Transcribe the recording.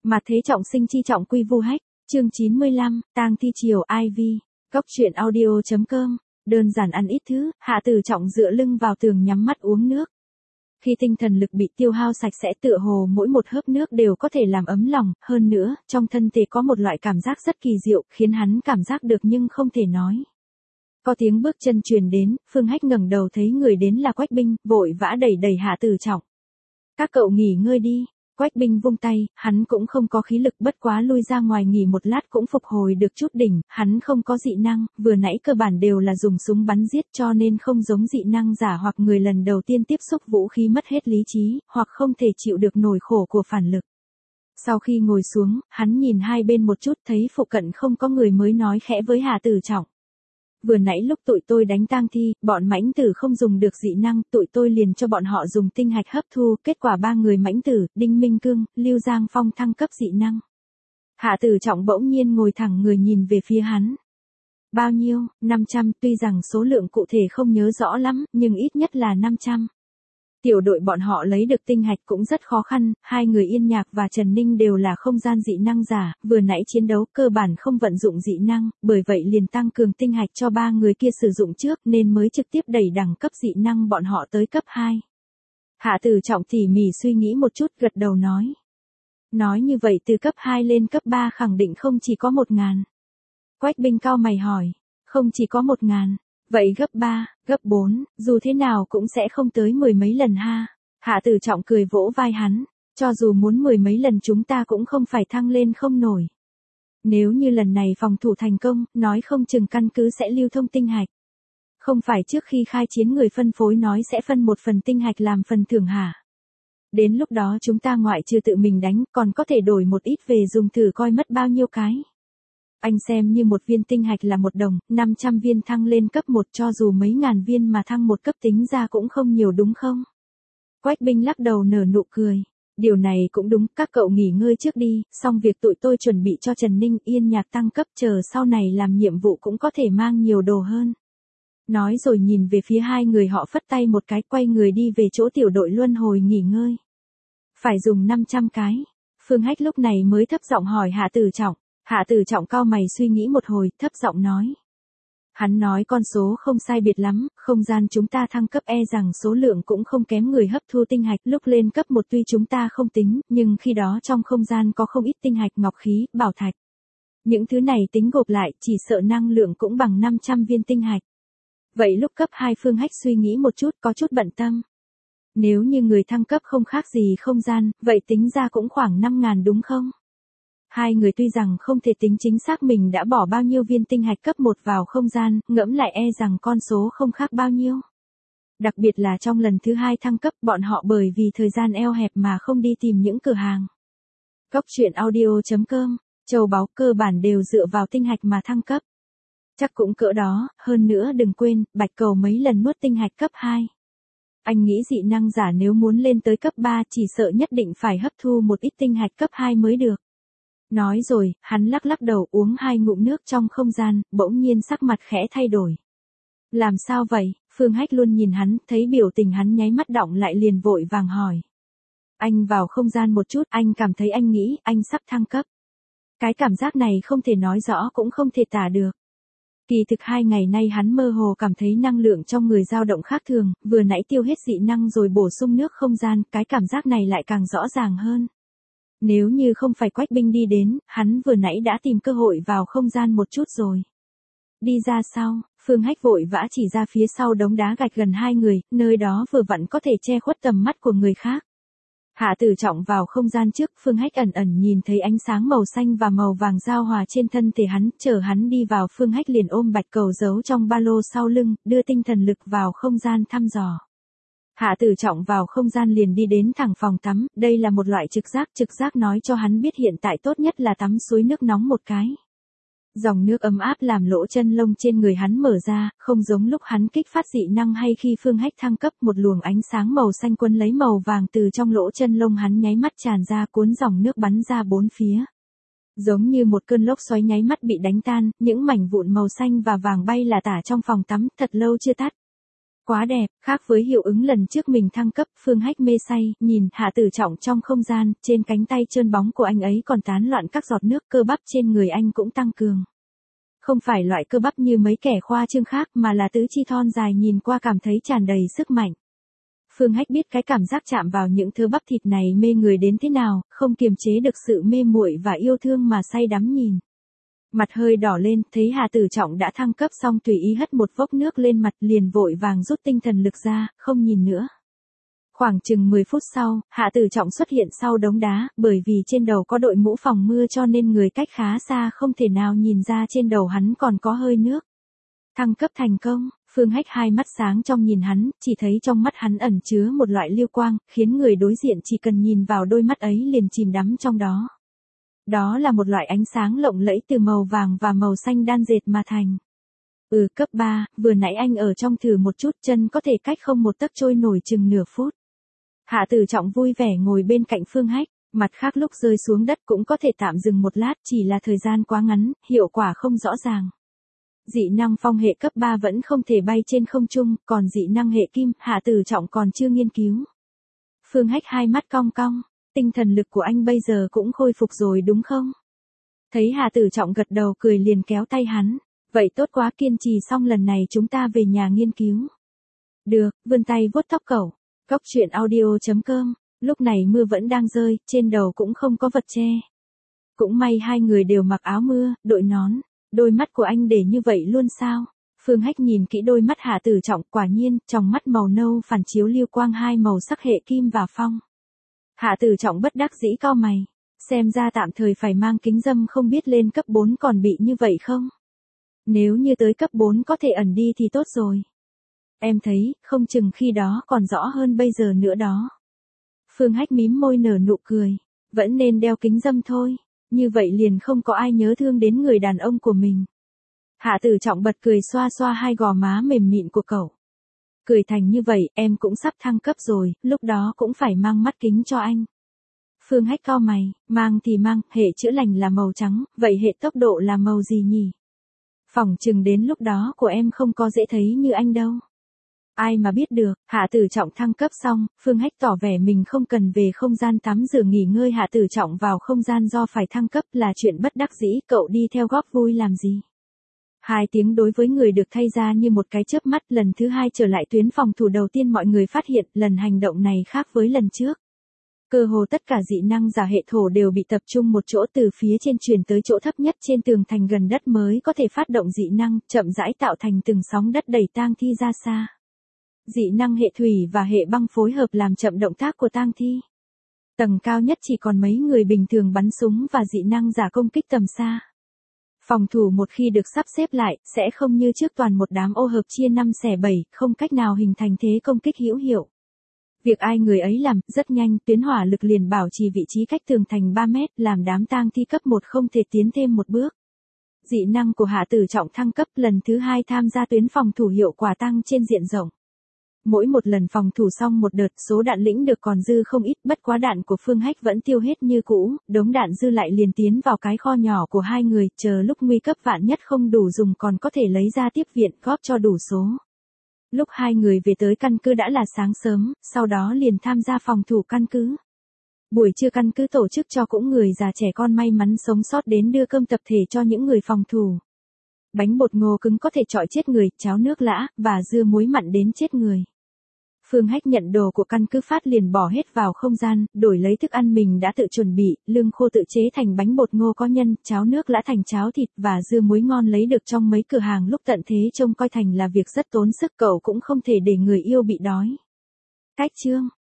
Mà thế trọng sinh chi trọng quy vu hách, chương 95, tang thi triều Ivy, góc truyện audio.com, đơn giản ăn ít thứ, Hạ Tử Trọng dựa lưng vào tường nhắm mắt uống nước. Khi tinh thần lực bị tiêu hao sạch sẽ tựa hồ mỗi một hớp nước đều có thể làm ấm lòng, hơn nữa, trong thân thể có một loại cảm giác rất kỳ diệu, khiến hắn cảm giác được nhưng không thể nói. Có tiếng bước chân truyền đến, Phương Hách ngẩng đầu thấy người đến là Quách Binh, vội vã đẩy Hạ Tử Trọng. Các cậu nghỉ ngơi đi. Quách Binh vung tay, hắn cũng không có khí lực, bất quá lui ra ngoài nghỉ một lát cũng phục hồi được chút đỉnh, hắn không có dị năng, vừa nãy cơ bản đều là dùng súng bắn giết cho nên không giống dị năng giả hoặc người lần đầu tiên tiếp xúc vũ khí mất hết lý trí, hoặc không thể chịu được nỗi khổ của phản lực. Sau khi ngồi xuống, hắn nhìn hai bên một chút thấy phụ cận không có người mới nói khẽ với Hạ Tử Trọng. Vừa nãy lúc tụi tôi đánh tang thi, bọn mãnh tử không dùng được dị năng, tụi tôi liền cho bọn họ dùng tinh hạch hấp thu, kết quả 3 người mãnh tử, Đinh Minh Cương, Lưu Giang Phong thăng cấp dị năng. Hạ Tử Trọng bỗng nhiên ngồi thẳng người nhìn về phía hắn. Bao nhiêu? 500, tuy rằng số lượng cụ thể không nhớ rõ lắm, nhưng ít nhất là 500. Tiểu đội bọn họ lấy được tinh hạch cũng rất khó khăn, hai người Yên Nhạc và Trần Ninh đều là không gian dị năng giả, vừa nãy chiến đấu cơ bản không vận dụng dị năng, bởi vậy liền tăng cường tinh hạch cho 3 người kia sử dụng trước nên mới trực tiếp đẩy đẳng cấp dị năng bọn họ tới cấp 2. Hạ Tử Trọng tỉ mỉ suy nghĩ một chút gật đầu nói. Nói như vậy từ cấp 2 lên cấp 3 khẳng định không chỉ có 1.000. Quách Binh cau mày hỏi, không chỉ có 1.000. Vậy gấp 3, gấp 4, dù thế nào cũng sẽ không tới 10 mấy lần ha. Hạ Tử Trọng cười vỗ vai hắn, cho dù muốn 10 mấy lần chúng ta cũng không phải thăng lên không nổi. Nếu như lần này phòng thủ thành công, nói không chừng căn cứ sẽ lưu thông tinh hạch. Không phải trước khi khai chiến người phân phối nói sẽ phân một phần tinh hạch làm phần thưởng hả? Đến lúc đó chúng ta ngoại trừ tự mình đánh còn có thể đổi một ít về dùng thử coi mất bao nhiêu cái. Anh xem như một viên tinh hạch là 1 đồng, 500 viên thăng lên cấp 1 cho dù mấy ngàn viên mà thăng một cấp tính ra cũng không nhiều đúng không? Quách Binh lắc đầu nở nụ cười. Điều này cũng đúng, các cậu nghỉ ngơi trước đi, xong việc tụi tôi chuẩn bị cho Trần Ninh Yên Nhạc tăng cấp chờ sau này làm nhiệm vụ cũng có thể mang nhiều đồ hơn. Nói rồi nhìn về phía hai người họ phất tay một cái quay người đi về chỗ tiểu đội luân hồi nghỉ ngơi. Phải dùng 500 cái. Phương Hách lúc này mới thấp giọng hỏi Hạ Tử Trọng. Hạ Tử Trọng cau mày suy nghĩ một hồi, thấp giọng nói. Hắn nói con số không sai biệt lắm, không gian chúng ta thăng cấp rằng số lượng cũng không kém người hấp thu tinh hạch, lúc lên cấp 1 tuy chúng ta không tính, nhưng khi đó trong không gian có không ít tinh hạch ngọc khí, bảo thạch. Những thứ này tính gộp lại, chỉ sợ năng lượng cũng bằng 500 viên tinh hạch. Vậy lúc cấp 2 Phương Hách suy nghĩ một chút, có chút bận tâm. Nếu như người thăng cấp không khác gì không gian, vậy tính ra cũng khoảng 5.000 đúng không? Hai người tuy rằng không thể tính chính xác mình đã bỏ bao nhiêu viên tinh hạch cấp 1 vào không gian, ngẫm lại rằng con số không khác bao nhiêu. Đặc biệt là trong lần thứ 2 thăng cấp bọn họ bởi vì thời gian eo hẹp mà không đi tìm những cửa hàng. Góc truyện audio.com, châu báu cơ bản đều dựa vào tinh hạch mà thăng cấp. Chắc cũng cỡ đó, hơn nữa đừng quên, Bạch Cầu mấy lần nuốt tinh hạch cấp 2. Anh nghĩ dị năng giả nếu muốn lên tới cấp 3 chỉ sợ nhất định phải hấp thu một ít tinh hạch cấp 2 mới được. Nói rồi, hắn lắc lắc đầu uống 2 ngụm nước trong không gian, bỗng nhiên sắc mặt khẽ thay đổi. Làm sao vậy? Phương Hách luôn nhìn hắn, thấy biểu tình hắn nháy mắt đọng lại liền vội vàng hỏi. Anh vào không gian một chút, anh cảm thấy anh nghĩ anh sắp thăng cấp. Cái cảm giác này không thể nói rõ cũng không thể tả được. Kỳ thực 2 ngày nay hắn mơ hồ cảm thấy năng lượng trong người dao động khác thường, vừa nãy tiêu hết dị năng rồi bổ sung nước không gian, cái cảm giác này lại càng rõ ràng hơn. Nếu như không phải Quách Binh đi đến, hắn vừa nãy đã tìm cơ hội vào không gian một chút rồi. Đi ra sau, Phương Hách vội vã chỉ ra phía sau đống đá gạch gần hai người, nơi đó vừa vặn có thể che khuất tầm mắt của người khác. Hạ Tử Trọng vào không gian trước, Phương Hách ẩn ẩn nhìn thấy ánh sáng màu xanh và màu vàng giao hòa trên thân thể hắn, chờ hắn đi vào Phương Hách liền ôm Bạch Cầu giấu trong ba lô sau lưng, đưa tinh thần lực vào không gian thăm dò. Hạ Tử Trọng vào không gian liền đi đến thẳng phòng tắm, đây là một loại trực giác nói cho hắn biết hiện tại tốt nhất là tắm suối nước nóng một cái. Dòng nước ấm áp làm lỗ chân lông trên người hắn mở ra, không giống lúc hắn kích phát dị năng hay khi Phương Hách thăng cấp một luồng ánh sáng màu xanh quấn lấy màu vàng từ trong lỗ chân lông hắn nháy mắt tràn ra cuốn dòng nước bắn ra bốn phía. Giống như một cơn lốc xoáy nháy mắt bị đánh tan, những mảnh vụn màu xanh và vàng bay là tả trong phòng tắm, thật lâu chưa tắt. Quá đẹp, khác với hiệu ứng lần trước mình thăng cấp, Phương Hách mê say, nhìn Hạ Tử Trọng trong không gian, trên cánh tay trơn bóng của anh ấy còn tán loạn các giọt nước, cơ bắp trên người anh cũng tăng cường. Không phải loại cơ bắp như mấy kẻ khoa trương khác mà là tứ chi thon dài nhìn qua cảm thấy tràn đầy sức mạnh. Phương Hách biết cái cảm giác chạm vào những thứ bắp thịt này mê người đến thế nào, không kiềm chế được sự mê muội và yêu thương mà say đắm nhìn. Mặt hơi đỏ lên, thấy Hạ Tử Trọng đã thăng cấp xong tùy ý hất một vốc nước lên mặt liền vội vàng rút tinh thần lực ra, không nhìn nữa. Khoảng chừng 10 phút sau, Hạ Tử Trọng xuất hiện sau đống đá, bởi vì trên đầu có đội mũ phòng mưa cho nên người cách khá xa không thể nào nhìn ra trên đầu hắn còn có hơi nước. Thăng cấp thành công, Phương Hách hai mắt sáng trong nhìn hắn, chỉ thấy trong mắt hắn ẩn chứa một loại lưu quang, khiến người đối diện chỉ cần nhìn vào đôi mắt ấy liền chìm đắm trong đó. Đó là một loại ánh sáng lộng lẫy từ màu vàng và màu xanh đan dệt mà thành. Cấp 3, vừa nãy anh ở trong thử một chút, chân có thể cách không một tấc trôi nổi chừng nửa phút. Hạ Tử Trọng vui vẻ ngồi bên cạnh Phương Hách, mặt khác lúc rơi xuống đất cũng có thể tạm dừng một lát, chỉ là thời gian quá ngắn, hiệu quả không rõ ràng. Dị năng phong hệ cấp 3 vẫn không thể bay trên không trung, còn dị năng hệ kim, Hạ Tử Trọng còn chưa nghiên cứu. Phương Hách hai mắt cong cong, tinh thần lực của anh bây giờ cũng khôi phục rồi đúng không? Thấy Hạ Tử Trọng gật đầu cười liền kéo tay hắn, vậy tốt quá, kiên trì xong lần này chúng ta về nhà nghiên cứu. Được, vươn tay vuốt tóc cẩu. Cóc truyện audio.com, lúc này mưa vẫn đang rơi, trên đầu cũng không có vật che. Cũng may hai người đều mặc áo mưa, đội nón, đôi mắt của anh để như vậy luôn sao? Phương Hách nhìn kỹ đôi mắt Hạ Tử Trọng, quả nhiên, trong mắt màu nâu phản chiếu lưu quang hai màu sắc hệ kim và phong. Hạ Tử Trọng bất đắc dĩ cau mày, xem ra tạm thời phải mang kính râm, không biết lên cấp 4 còn bị như vậy không? Nếu như tới cấp 4 có thể ẩn đi thì tốt rồi. Em thấy, không chừng khi đó còn rõ hơn bây giờ nữa đó. Phương Hách mím môi nở nụ cười, vẫn nên đeo kính râm thôi, như vậy liền không có ai nhớ thương đến người đàn ông của mình. Hạ Tử Trọng bật cười xoa xoa hai gò má mềm mịn của cậu. Cười thành như vậy, em cũng sắp thăng cấp rồi, lúc đó cũng phải mang mắt kính cho anh. Phương Hách cau mày, mang thì mang, hệ chữa lành là màu trắng, vậy hệ tốc độ là màu gì nhỉ? Phỏng chừng đến lúc đó của em không có dễ thấy như anh đâu. Ai mà biết được. Hạ Tử Trọng thăng cấp xong, Phương Hách tỏ vẻ mình không cần về không gian tắm rửa nghỉ ngơi. Hạ Tử Trọng vào không gian do phải thăng cấp là chuyện bất đắc dĩ, cậu đi theo góp vui làm gì. 2 tiếng đối với người được thay ra như một cái chớp mắt. Lần thứ 2 trở lại tuyến phòng thủ đầu tiên mọi người phát hiện lần hành động này khác với lần trước. Cơ hồ tất cả dị năng giả hệ thổ đều bị tập trung một chỗ, từ phía trên truyền tới chỗ thấp nhất trên tường thành gần đất mới có thể phát động dị năng, chậm rãi tạo thành từng sóng đất đẩy tang thi ra xa. Dị năng hệ thủy và hệ băng phối hợp làm chậm động tác của tang thi. Tầng cao nhất chỉ còn mấy người bình thường bắn súng và dị năng giả công kích tầm xa. Phòng thủ một khi được sắp xếp lại, sẽ không như trước toàn một đám ô hợp chia 5 xẻ 7, không cách nào hình thành thế công kích hữu hiệu. Việc ai người ấy làm, rất nhanh, tuyến hỏa lực liền bảo trì vị trí cách tường thành 3 mét, làm đám tang thi cấp 1 không thể tiến thêm một bước. Dị năng của Hạ Tử Trọng thăng cấp lần thứ 2 tham gia tuyến phòng thủ hiệu quả tăng trên diện rộng. Mỗi một lần phòng thủ xong một đợt, số đạn lĩnh được còn dư không ít, bất quá đạn của Phương Hách vẫn tiêu hết như cũ, đống đạn dư lại liền tiến vào cái kho nhỏ của hai người, chờ lúc nguy cấp vạn nhất không đủ dùng còn có thể lấy ra tiếp viện, góp cho đủ số. Lúc hai người về tới căn cứ đã là sáng sớm, sau đó liền tham gia phòng thủ căn cứ. Buổi trưa căn cứ tổ chức cho cũng người già trẻ con may mắn sống sót đến đưa cơm tập thể cho những người phòng thủ. Bánh bột ngô cứng có thể trọi chết người, cháo nước lã, và dưa muối mặn đến chết người. Phương Hách nhận đồ của căn cứ phát liền bỏ hết vào không gian, đổi lấy thức ăn mình đã tự chuẩn bị, lương khô tự chế thành bánh bột ngô có nhân, cháo nước lã thành cháo thịt và dưa muối ngon lấy được trong mấy cửa hàng lúc tận thế trông coi thành là việc rất tốn sức, cậu cũng không thể để người yêu bị đói. Cách chương